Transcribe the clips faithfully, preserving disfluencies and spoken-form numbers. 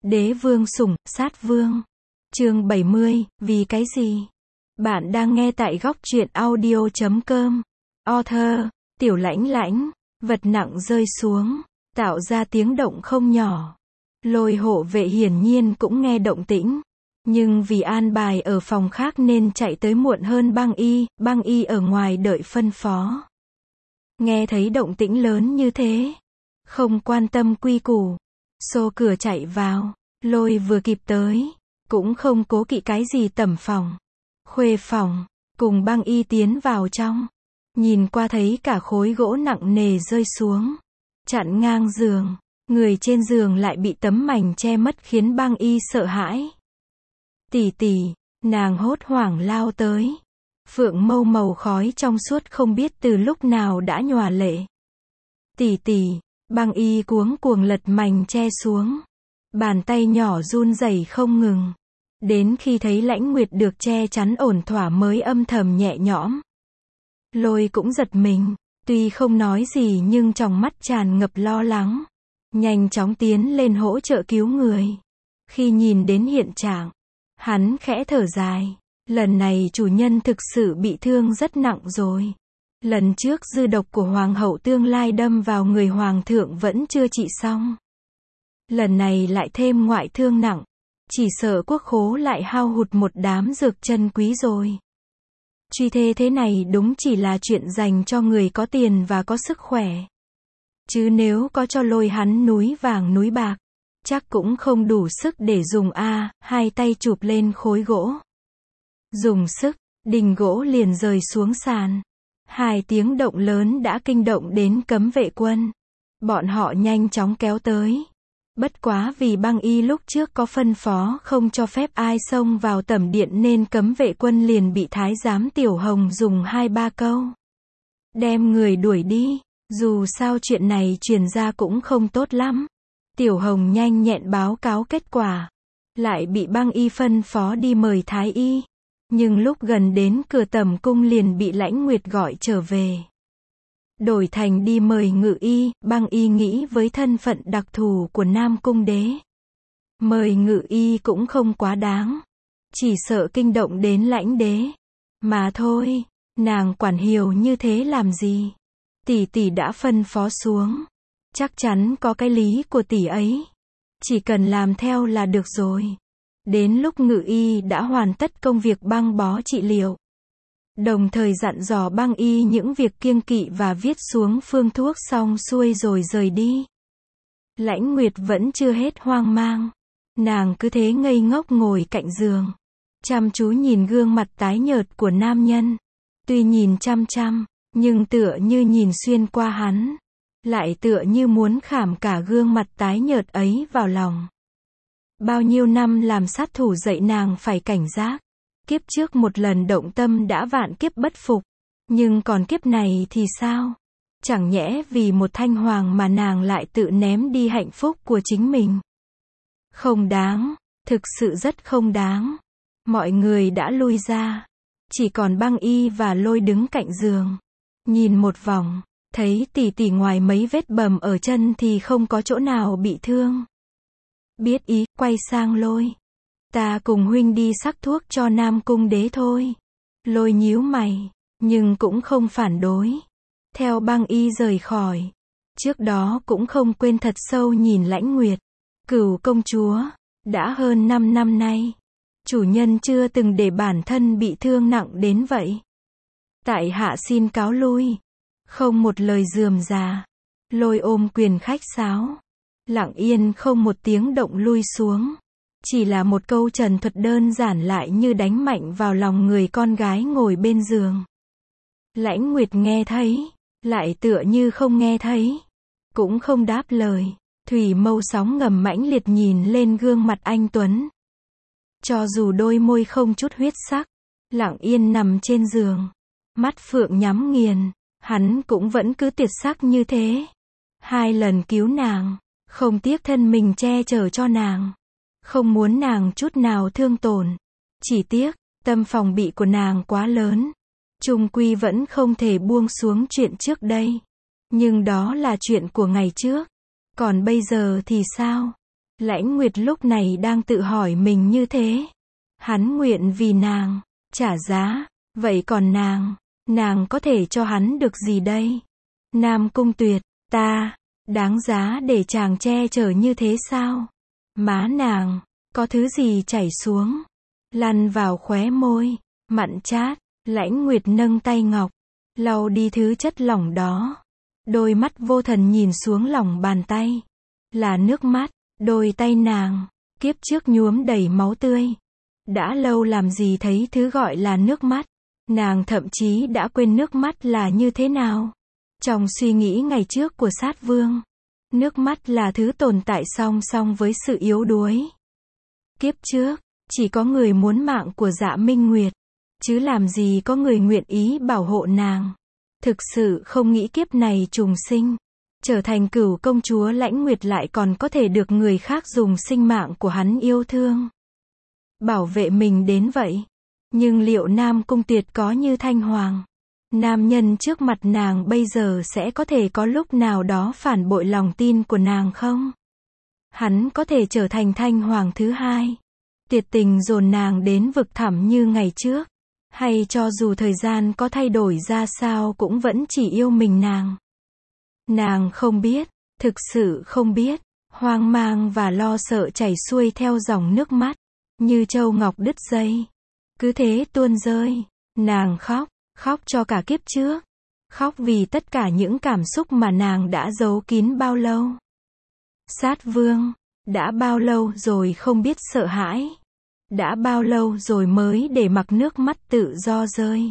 Đế vương sủng, sát vương. Chương bảy mươi, vì cái gì? Bạn đang nghe tại góc truyện audio chấm com. Author, Tiểu Lãnh Lãnh, vật nặng rơi xuống, tạo ra tiếng động không nhỏ. Lôi hộ vệ hiển nhiên cũng nghe động tĩnh. Nhưng vì an bài ở phòng khác nên chạy tới muộn hơn băng y, băng y ở ngoài đợi phân phó. Nghe thấy động tĩnh lớn như thế, không quan tâm quy củ, xô cửa chạy vào, lôi vừa kịp tới, cũng không cố kỵ cái gì tẩm phòng, khuê phòng, cùng băng y tiến vào trong, nhìn qua thấy cả khối gỗ nặng nề rơi xuống, chặn ngang giường, người trên giường lại bị tấm mảnh che mất khiến băng y sợ hãi. Tỷ tỷ, nàng hốt hoảng lao tới. Phượng mâu màu khói trong suốt không biết từ lúc nào đã nhòa lệ. Tỷ tỷ, băng y cuống cuồng lật mảnh che xuống. Bàn tay nhỏ run rẩy không ngừng. Đến khi thấy Lãnh Nguyệt được che chắn ổn thỏa mới âm thầm nhẹ nhõm. Lôi cũng giật mình, tuy không nói gì nhưng trong mắt tràn ngập lo lắng. Nhanh chóng tiến lên hỗ trợ cứu người. Khi nhìn đến hiện trạng, hắn khẽ thở dài. Lần này chủ nhân thực sự bị thương rất nặng rồi. Lần trước dư độc của hoàng hậu tương lai đâm vào người hoàng thượng vẫn chưa trị xong. Lần này lại thêm ngoại thương nặng. Chỉ sợ quốc khố lại hao hụt một đám dược chân quý rồi. Truy thê thế này đúng chỉ là chuyện dành cho người có tiền và có sức khỏe. Chứ nếu có cho lôi hắn núi vàng núi bạc, chắc cũng không đủ sức để dùng a, hai tay chụp lên khối gỗ. Dùng sức, đình gỗ liền rơi xuống sàn. Hai tiếng động lớn đã kinh động đến cấm vệ quân. Bọn họ nhanh chóng kéo tới. Bất quá vì băng y lúc trước có phân phó không cho phép ai xông vào tẩm điện nên cấm vệ quân liền bị thái giám Tiểu Hồng dùng hai ba câu. Đem người đuổi đi. Dù sao chuyện này truyền ra cũng không tốt lắm. Tiểu Hồng nhanh nhẹn báo cáo kết quả. Lại bị băng y phân phó đi mời thái y. Nhưng lúc gần đến cửa tẩm cung liền bị Lãnh Nguyệt gọi trở về. Đổi thành đi mời ngự y, băng y nghĩ với thân phận đặc thù của Nam Cung đế. Mời ngự y cũng không quá đáng. Chỉ sợ kinh động đến Lãnh đế. Mà thôi, nàng quản hiểu như thế làm gì. Tỷ tỷ đã phân phó xuống. Chắc chắn có cái lý của tỷ ấy. Chỉ cần làm theo là được rồi. Đến lúc ngự y đã hoàn tất công việc băng bó trị liệu. Đồng thời dặn dò băng y những việc kiêng kỵ và viết xuống phương thuốc xong xuôi rồi rời đi. Lãnh Nguyệt vẫn chưa hết hoang mang. Nàng cứ thế ngây ngốc ngồi cạnh giường. Chăm chú nhìn gương mặt tái nhợt của nam nhân. Tuy nhìn chăm chăm, nhưng tựa như nhìn xuyên qua hắn. Lại tựa như muốn khảm cả gương mặt tái nhợt ấy vào lòng. Bao nhiêu năm làm sát thủ dạy nàng phải cảnh giác. Kiếp trước một lần động tâm đã vạn kiếp bất phục. Nhưng còn kiếp này thì sao? Chẳng nhẽ vì một thanh hoàng mà nàng lại tự ném đi hạnh phúc của chính mình. Không đáng, thực sự rất không đáng. Mọi người đã lui ra. Chỉ còn băng y và lôi đứng cạnh giường. Nhìn một vòng, thấy tỷ tỷ ngoài mấy vết bầm ở chân thì không có chỗ nào bị thương. Biết ý, quay sang lôi. Ta cùng huynh đi sắc thuốc cho Nam Cung đế thôi. Lôi nhíu mày, nhưng cũng không phản đối. Theo băng y rời khỏi. Trước đó cũng không quên thật sâu nhìn Lãnh Nguyệt. Cửu công chúa, đã hơn năm năm nay. Chủ nhân chưa từng để bản thân bị thương nặng đến vậy. Tại hạ xin cáo lui. Không một lời rườm rà. Lôi ôm quyền khách sáo. Lặng yên không một tiếng động lui xuống. Chỉ là một câu trần thuật đơn giản lại như đánh mạnh vào lòng người con gái ngồi bên giường. Lãnh Nguyệt nghe thấy, lại tựa như không nghe thấy. Cũng không đáp lời. Thủy mâu sóng ngầm mãnh liệt nhìn lên gương mặt anh Tuấn. Cho dù đôi môi không chút huyết sắc, lặng yên nằm trên giường. Mắt phượng nhắm nghiền, hắn cũng vẫn cứ tuyệt sắc như thế. Hai lần cứu nàng. Không tiếc thân mình che chở cho nàng. Không muốn nàng chút nào thương tổn. Chỉ tiếc, tâm phòng bị của nàng quá lớn. Chung quy vẫn không thể buông xuống chuyện trước đây. Nhưng đó là chuyện của ngày trước. Còn bây giờ thì sao? Lãnh Nguyệt lúc này đang tự hỏi mình như thế. Hắn nguyện vì nàng trả giá, vậy còn nàng, nàng có thể cho hắn được gì đây? Nam Cung Tuyệt, ta đáng giá để chàng che chở như thế sao? Má nàng có thứ gì chảy xuống, lăn vào khóe môi, mặn chát. Lãnh Nguyệt nâng tay ngọc, lau đi thứ chất lỏng đó. Đôi mắt vô thần nhìn xuống lòng bàn tay. Là nước mắt, đôi tay nàng, kiếp trước nhuốm đầy máu tươi. Đã lâu làm gì thấy thứ gọi là nước mắt. Nàng thậm chí đã quên nước mắt là như thế nào. Trong suy nghĩ ngày trước của Sát Vương, nước mắt là thứ tồn tại song song với sự yếu đuối. Kiếp trước, chỉ có người muốn mạng của Dạ Minh Nguyệt, chứ làm gì có người nguyện ý bảo hộ nàng. Thực sự không nghĩ kiếp này trùng sinh, trở thành Cửu công chúa Lãnh Nguyệt lại còn có thể được người khác dùng sinh mạng của hắn yêu thương, bảo vệ mình đến vậy. Nhưng liệu Nam Cung Tuyệt có như Thanh Hoàng, nam nhân trước mặt nàng bây giờ sẽ có thể có lúc nào đó phản bội lòng tin của nàng không? Hắn có thể trở thành Thanh Hoàng thứ hai, tuyệt tình dồn nàng đến vực thẳm như ngày trước, hay cho dù thời gian có thay đổi ra sao cũng vẫn chỉ yêu mình nàng? Nàng không biết, thực sự không biết. Hoang mang và lo sợ chảy xuôi theo dòng nước mắt, như châu ngọc đứt dây, cứ thế tuôn rơi. Nàng khóc, khóc cho cả kiếp trước, khóc vì tất cả những cảm xúc mà nàng đã giấu kín bao lâu. Sát Vương, đã bao lâu rồi không biết sợ hãi? Đã bao lâu rồi mới để mặc nước mắt tự do rơi?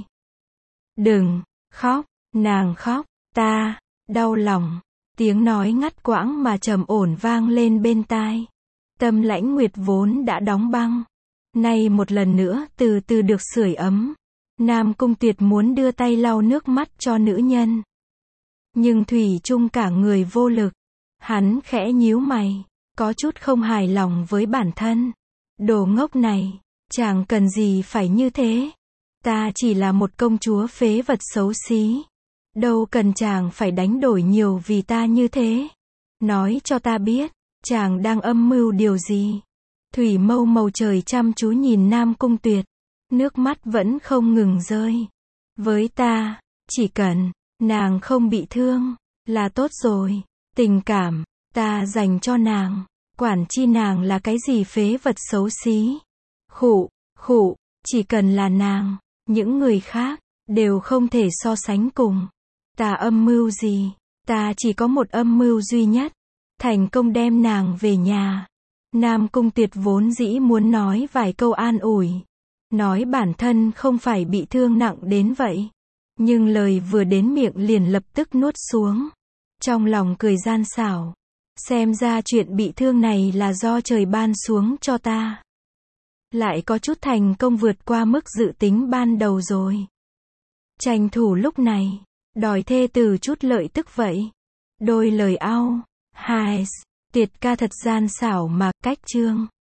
Đừng khóc, nàng khóc, ta đau lòng. Tiếng nói ngắt quãng mà trầm ổn vang lên bên tai. Tâm Lãnh Nguyệt vốn đã đóng băng, nay một lần nữa từ từ được sưởi ấm. Nam Cung Tuyệt muốn đưa tay lau nước mắt cho nữ nhân, nhưng thủy chung cả người vô lực. Hắn khẽ nhíu mày, có chút không hài lòng với bản thân. Đồ ngốc này, chàng cần gì phải như thế? Ta chỉ là một công chúa phế vật xấu xí, đâu cần chàng phải đánh đổi nhiều vì ta như thế. Nói cho ta biết, chàng đang âm mưu điều gì? Thủy mâu màu trời chăm chú nhìn Nam Cung Tuyệt, nước mắt vẫn không ngừng rơi. Với ta, chỉ cần nàng không bị thương là tốt rồi. Tình cảm ta dành cho nàng, quản chi nàng là cái gì phế vật xấu xí. Khụ, khụ, chỉ cần là nàng, những người khác đều không thể so sánh cùng. Ta âm mưu gì? Ta chỉ có một âm mưu duy nhất, thành công đem nàng về nhà. Nam Cung Tuyệt vốn dĩ muốn nói vài câu an ủi, nói bản thân không phải bị thương nặng đến vậy, nhưng lời vừa đến miệng liền lập tức nuốt xuống. Trong lòng cười gian xảo, xem ra chuyện bị thương này là do trời ban xuống cho ta. Lại có chút thành công vượt qua mức dự tính ban đầu rồi. Tranh thủ lúc này, đòi thê từ chút lợi tức vậy. Đôi lời ao, hài, Tuyệt ca thật gian xảo mà cách chương.